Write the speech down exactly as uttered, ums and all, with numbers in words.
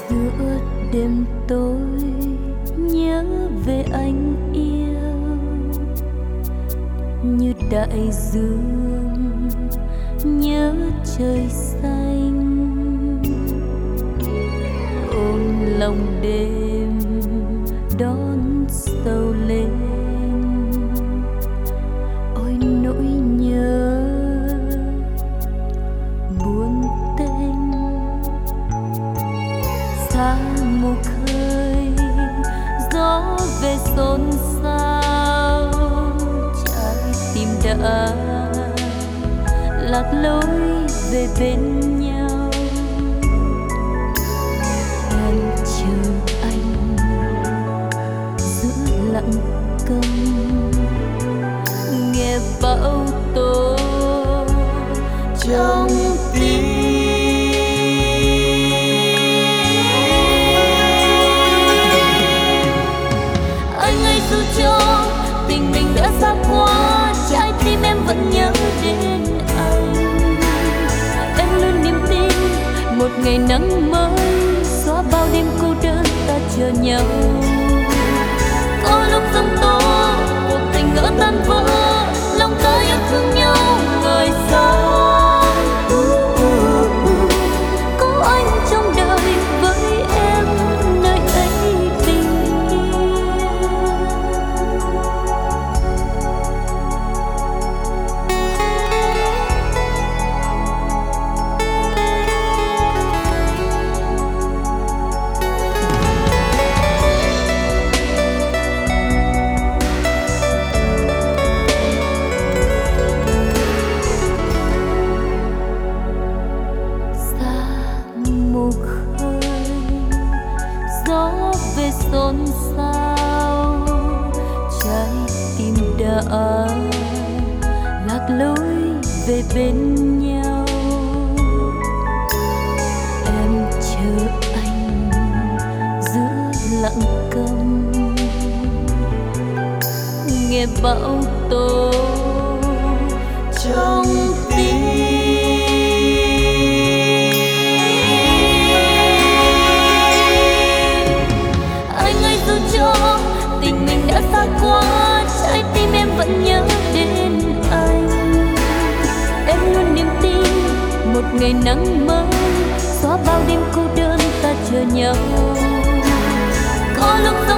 Giữa đêm tối nhớ về anh yêu, như đại dương nhớ trời xanh. Ôm lòng đêm đón sầu lên, ôi nỗi nhớ buồn tênh. Xa mù khơi gió về xôn xao, trái tim đã lạc lối về bên nhau. Em chờ anh giữa lặng câm, nghe bão tố trong tim. Anh ơi dù cho tình mình đã xa quá, trái tim em vẫn nhớ đến anh. Em luôn niềm tin một ngày nắng mới xóa bao đêm cô đơn ta chờ nhau. Có lúc giông tố cuộc tình ngỡ tan vỡ, lòng ta yêu thương nhau người xa. Có anh trong đời với em nơi ấy bình yên. Gió về xôn xao, trái tim đã lạc lối về bên nhau. Em chờ anh giữa lặng câm, nghe bão tố trong tim. Tình mình đã xa quá, trái tim em vẫn nhớ đến anh. Em luôn niềm tin một ngày nắng mới xóa bao đêm cô đơn ta chờ nhau. Có lúc